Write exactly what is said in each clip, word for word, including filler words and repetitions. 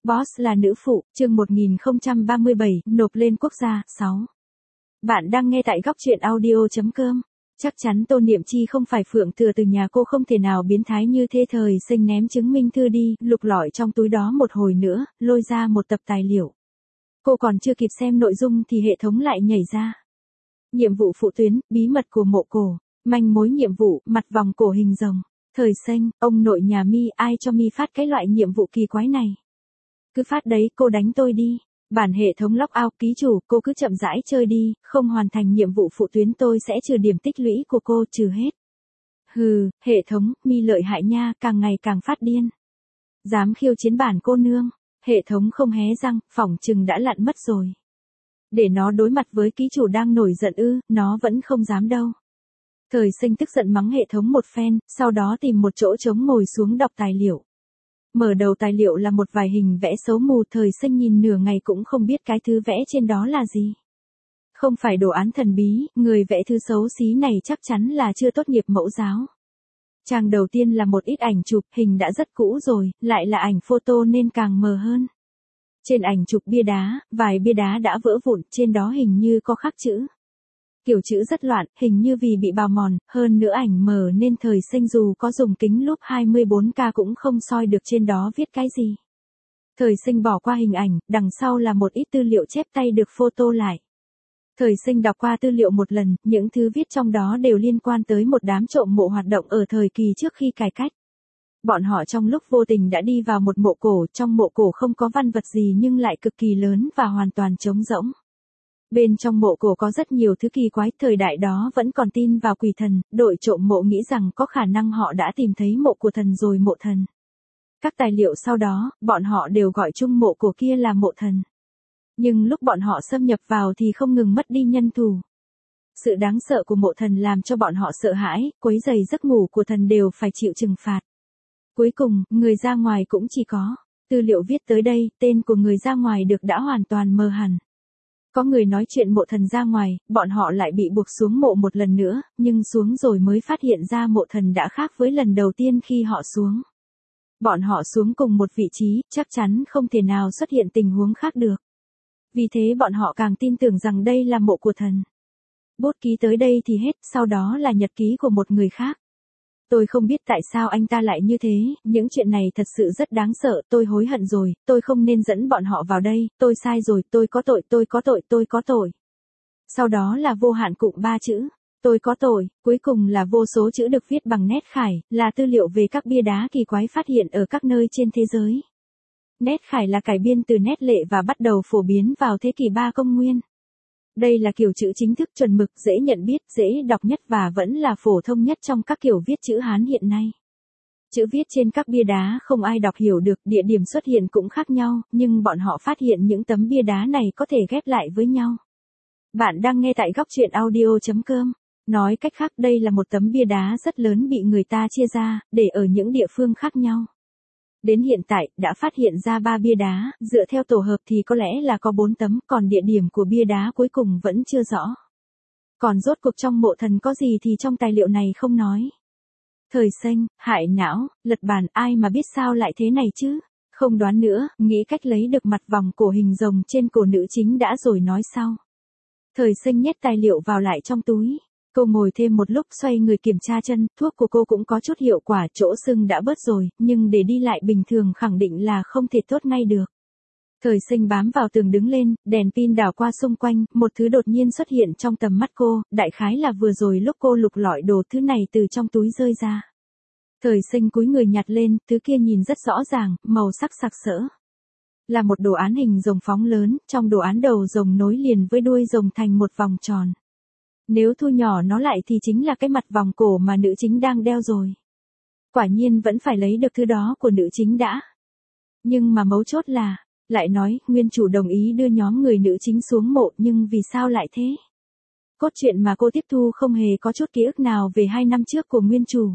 Boss là nữ phụ, chương một nghìn không trăm ba mươi bảy, nộp lên quốc gia, sáu. Bạn đang nghe tại góc truyện audio chấm com. Chắc chắn Tô Niệm Chi không phải Phượng Thừa từ nhà cô không thể nào biến thái như thế. Thời Sinh ném chứng minh thư đi, lục lọi trong túi đó một hồi nữa, lôi ra một tập tài liệu. Cô còn chưa kịp xem nội dung thì hệ thống lại nhảy ra. Nhiệm vụ phụ tuyến, bí mật của mộ cổ, manh mối nhiệm vụ, mặt vòng cổ hình rồng. Thời Sinh, ông nội nhà Mi, ai cho Mi phát cái loại nhiệm vụ kỳ quái này? Cứ phát đấy, cô đánh tôi đi. Bản hệ thống lock out, ký chủ, cô cứ chậm rãi chơi đi, không hoàn thành nhiệm vụ phụ tuyến tôi sẽ trừ điểm tích lũy của cô, trừ hết. Hừ, hệ thống, Mi lợi hại nha, càng ngày càng phát điên. Dám khiêu chiến bản cô nương, hệ thống không hé răng, phỏng chừng đã lặn mất rồi. Để nó đối mặt với ký chủ đang nổi giận ư, nó vẫn không dám đâu. Thời Sinh tức giận mắng hệ thống một phen, sau đó tìm một chỗ trống ngồi xuống đọc tài liệu. Mở đầu tài liệu là một vài hình vẽ xấu mù. Thời Sinh nhìn nửa ngày cũng không biết cái thứ vẽ trên đó là gì. Không phải đồ án thần bí, người vẽ thứ xấu xí này chắc chắn là chưa tốt nghiệp mẫu giáo. Trang đầu tiên là một ít ảnh chụp, hình đã rất cũ rồi, lại là ảnh photo nên càng mờ hơn. Trên ảnh chụp bia đá, vài bia đá đã vỡ vụn, trên đó hình như có khắc chữ. Kiểu chữ rất loạn, hình như vì bị bào mòn, hơn nữa ảnh mờ nên Thời Sinh dù có dùng kính lúp hai mươi bốn K cũng không soi được trên đó viết cái gì. Thời Sinh bỏ qua hình ảnh, đằng sau là một ít tư liệu chép tay được photo lại. Thời Sinh đọc qua tư liệu một lần, những thứ viết trong đó đều liên quan tới một đám trộm mộ hoạt động ở thời kỳ trước khi cải cách. Bọn họ trong lúc vô tình đã đi vào một mộ cổ, trong mộ cổ không có văn vật gì nhưng lại cực kỳ lớn và hoàn toàn trống rỗng. Bên trong mộ cổ có rất nhiều thứ kỳ quái, thời đại đó vẫn còn tin vào quỷ thần, đội trộm mộ nghĩ rằng có khả năng họ đã tìm thấy mộ của thần rồi mộ thần. Các tài liệu sau đó, bọn họ đều gọi chung mộ cổ kia là mộ thần. Nhưng lúc bọn họ xâm nhập vào thì không ngừng mất đi nhân thủ. Sự đáng sợ của mộ thần làm cho bọn họ sợ hãi, quấy rầy giấc ngủ của thần đều phải chịu trừng phạt. Cuối cùng, người ra ngoài cũng chỉ có. Tư liệu viết tới đây, tên của người ra ngoài được đã hoàn toàn mờ hẳn. Có người nói chuyện mộ thần ra ngoài, bọn họ lại bị buộc xuống mộ một lần nữa, nhưng xuống rồi mới phát hiện ra mộ thần đã khác với lần đầu tiên khi họ xuống. Bọn họ xuống cùng một vị trí, chắc chắn không thể nào xuất hiện tình huống khác được. Vì thế bọn họ càng tin tưởng rằng đây là mộ của thần. Bút ký tới đây thì hết, sau đó là nhật ký của một người khác. Tôi không biết tại sao anh ta lại như thế, những chuyện này thật sự rất đáng sợ, tôi hối hận rồi, tôi không nên dẫn bọn họ vào đây, tôi sai rồi, tôi có tội, tôi có tội, tôi có tội. Sau đó là vô hạn cụm ba chữ, tôi có tội, cuối cùng là vô số chữ được viết bằng nét khải, là tư liệu về các bia đá kỳ quái phát hiện ở các nơi trên thế giới. Nét khải là cải biên từ nét lệ và bắt đầu phổ biến vào thế kỷ ba công nguyên. Đây là kiểu chữ chính thức chuẩn mực, dễ nhận biết, dễ đọc nhất và vẫn là phổ thông nhất trong các kiểu viết chữ Hán hiện nay. Chữ viết trên các bia đá không ai đọc hiểu được, địa điểm xuất hiện cũng khác nhau, nhưng bọn họ phát hiện những tấm bia đá này có thể ghép lại với nhau. Bạn đang nghe tại góc truyện audio chấm com. Nói cách khác, đây là một tấm bia đá rất lớn bị người ta chia ra, để ở những địa phương khác nhau. Đến hiện tại, đã phát hiện ra ba bia đá, dựa theo tổ hợp thì có lẽ là có bốn tấm, còn địa điểm của bia đá cuối cùng vẫn chưa rõ. Còn rốt cuộc trong mộ thần có gì thì trong tài liệu này không nói. Thời Sinh, hại não, lật bàn, ai mà biết sao lại thế này chứ? Không đoán nữa, nghĩ cách lấy được mặt vòng cổ hình rồng trên cổ nữ chính đã rồi nói sau. Thời Sinh nhét tài liệu vào lại trong túi. Cô ngồi thêm một lúc xoay người kiểm tra chân, thuốc của cô cũng có chút hiệu quả, chỗ sưng đã bớt rồi, nhưng để đi lại bình thường khẳng định là không thể tốt ngay được. Thời Sinh bám vào tường đứng lên, đèn pin đảo qua xung quanh, một thứ đột nhiên xuất hiện trong tầm mắt cô, đại khái là vừa rồi lúc cô lục lọi đồ thứ này từ trong túi rơi ra. Thời Sinh cúi người nhặt lên, thứ kia nhìn rất rõ ràng, màu sắc sặc sỡ. Là một đồ án hình rồng phóng lớn, trong đồ án đầu rồng nối liền với đuôi rồng thành một vòng tròn. Nếu thu nhỏ nó lại thì chính là cái mặt vòng cổ mà nữ chính đang đeo rồi. Quả nhiên vẫn phải lấy được thứ đó của nữ chính đã. Nhưng mà mấu chốt là, lại nói, nguyên chủ đồng ý đưa nhóm người nữ chính xuống mộ nhưng vì sao lại thế? Cốt truyện mà cô tiếp thu không hề có chút ký ức nào về hai năm trước của nguyên chủ.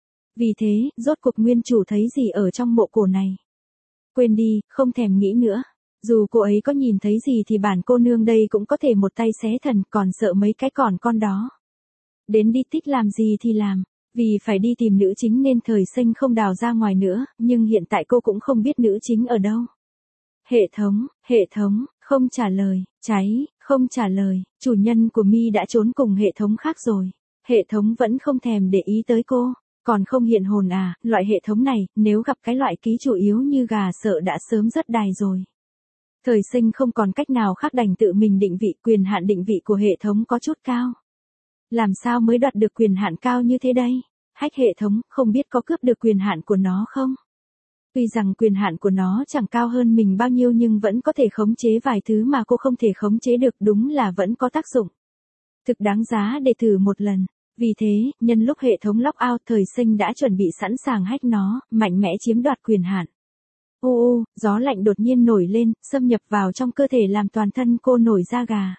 Vì thế, rốt cuộc nguyên chủ thấy gì ở trong mộ cổ này? Quên đi, không thèm nghĩ nữa. Dù cô ấy có nhìn thấy gì thì bản cô nương đây cũng có thể một tay xé thần, còn sợ mấy cái còn con đó. Đến đi thích làm gì thì làm, vì phải đi tìm nữ chính nên Thời Sinh không đào ra ngoài nữa, nhưng hiện tại cô cũng không biết nữ chính ở đâu. Hệ thống, hệ thống, không trả lời, cháy, không trả lời, chủ nhân của Mi đã trốn cùng hệ thống khác rồi. Hệ thống vẫn không thèm để ý tới cô, còn không hiện hồn à, loại hệ thống này, nếu gặp cái loại ký chủ yếu như gà sợ đã sớm rất đài rồi. Thời sinh không còn cách nào khác đành tự mình định vị, quyền hạn định vị của hệ thống có chút cao. Làm sao mới đoạt được quyền hạn cao như thế đây? Hack hệ thống, không biết có cướp được quyền hạn của nó không? Tuy rằng quyền hạn của nó chẳng cao hơn mình bao nhiêu nhưng vẫn có thể khống chế vài thứ mà cô không thể khống chế được, đúng là vẫn có tác dụng. Thực đáng giá để thử một lần. Vì thế, nhân lúc hệ thống lock out, thời sinh đã chuẩn bị sẵn sàng hack nó, mạnh mẽ chiếm đoạt quyền hạn. Ô ô, gió lạnh đột nhiên nổi lên, xâm nhập vào trong cơ thể làm toàn thân cô nổi da gà.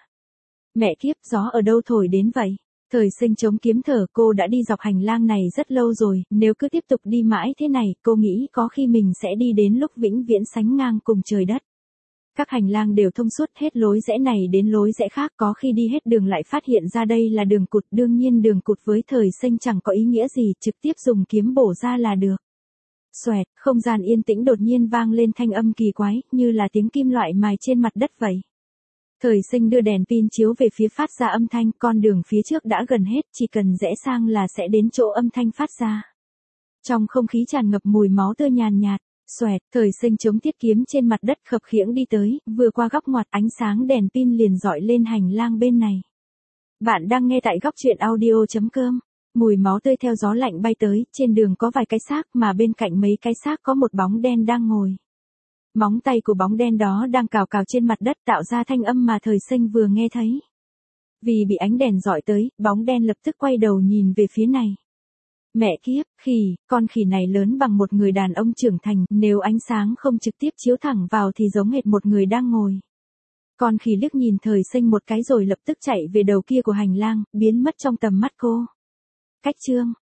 Mẹ kiếp, gió ở đâu thổi đến vậy? Thời sinh chống kiếm thở, cô đã đi dọc hành lang này rất lâu rồi, nếu cứ tiếp tục đi mãi thế này, cô nghĩ có khi mình sẽ đi đến lúc vĩnh viễn sánh ngang cùng trời đất. Các hành lang đều thông suốt, hết lối rẽ này đến lối rẽ khác, có khi đi hết đường lại phát hiện ra đây là đường cụt, đương nhiên đường cụt với thời sinh chẳng có ý nghĩa gì, trực tiếp dùng kiếm bổ ra là được. Xoẹt, không gian yên tĩnh đột nhiên vang lên thanh âm kỳ quái, như là tiếng kim loại mài trên mặt đất vậy. Thời sinh đưa đèn pin chiếu về phía phát ra âm thanh, con đường phía trước đã gần hết, chỉ cần rẽ sang là sẽ đến chỗ âm thanh phát ra. Trong không khí tràn ngập mùi máu tươi nhàn nhạt, xoẹt, thời sinh chống tiết kiếm trên mặt đất khập khiễng đi tới, vừa qua góc ngoặt ánh sáng đèn pin liền dọi lên hành lang bên này. Bạn đang nghe tại góc truyện audio chấm com. Mùi máu tươi theo gió lạnh bay tới, trên đường có vài cái xác mà bên cạnh mấy cái xác có một bóng đen đang ngồi. Móng tay của bóng đen đó đang cào cào trên mặt đất tạo ra thanh âm mà thời sinh vừa nghe thấy. Vì bị ánh đèn dọi tới, bóng đen lập tức quay đầu nhìn về phía này. Mẹ kiếp, khỉ, con khỉ này lớn bằng một người đàn ông trưởng thành, nếu ánh sáng không trực tiếp chiếu thẳng vào thì giống hệt một người đang ngồi. Con khỉ liếc nhìn thời sinh một cái rồi lập tức chạy về đầu kia của hành lang, biến mất trong tầm mắt cô. Cách chương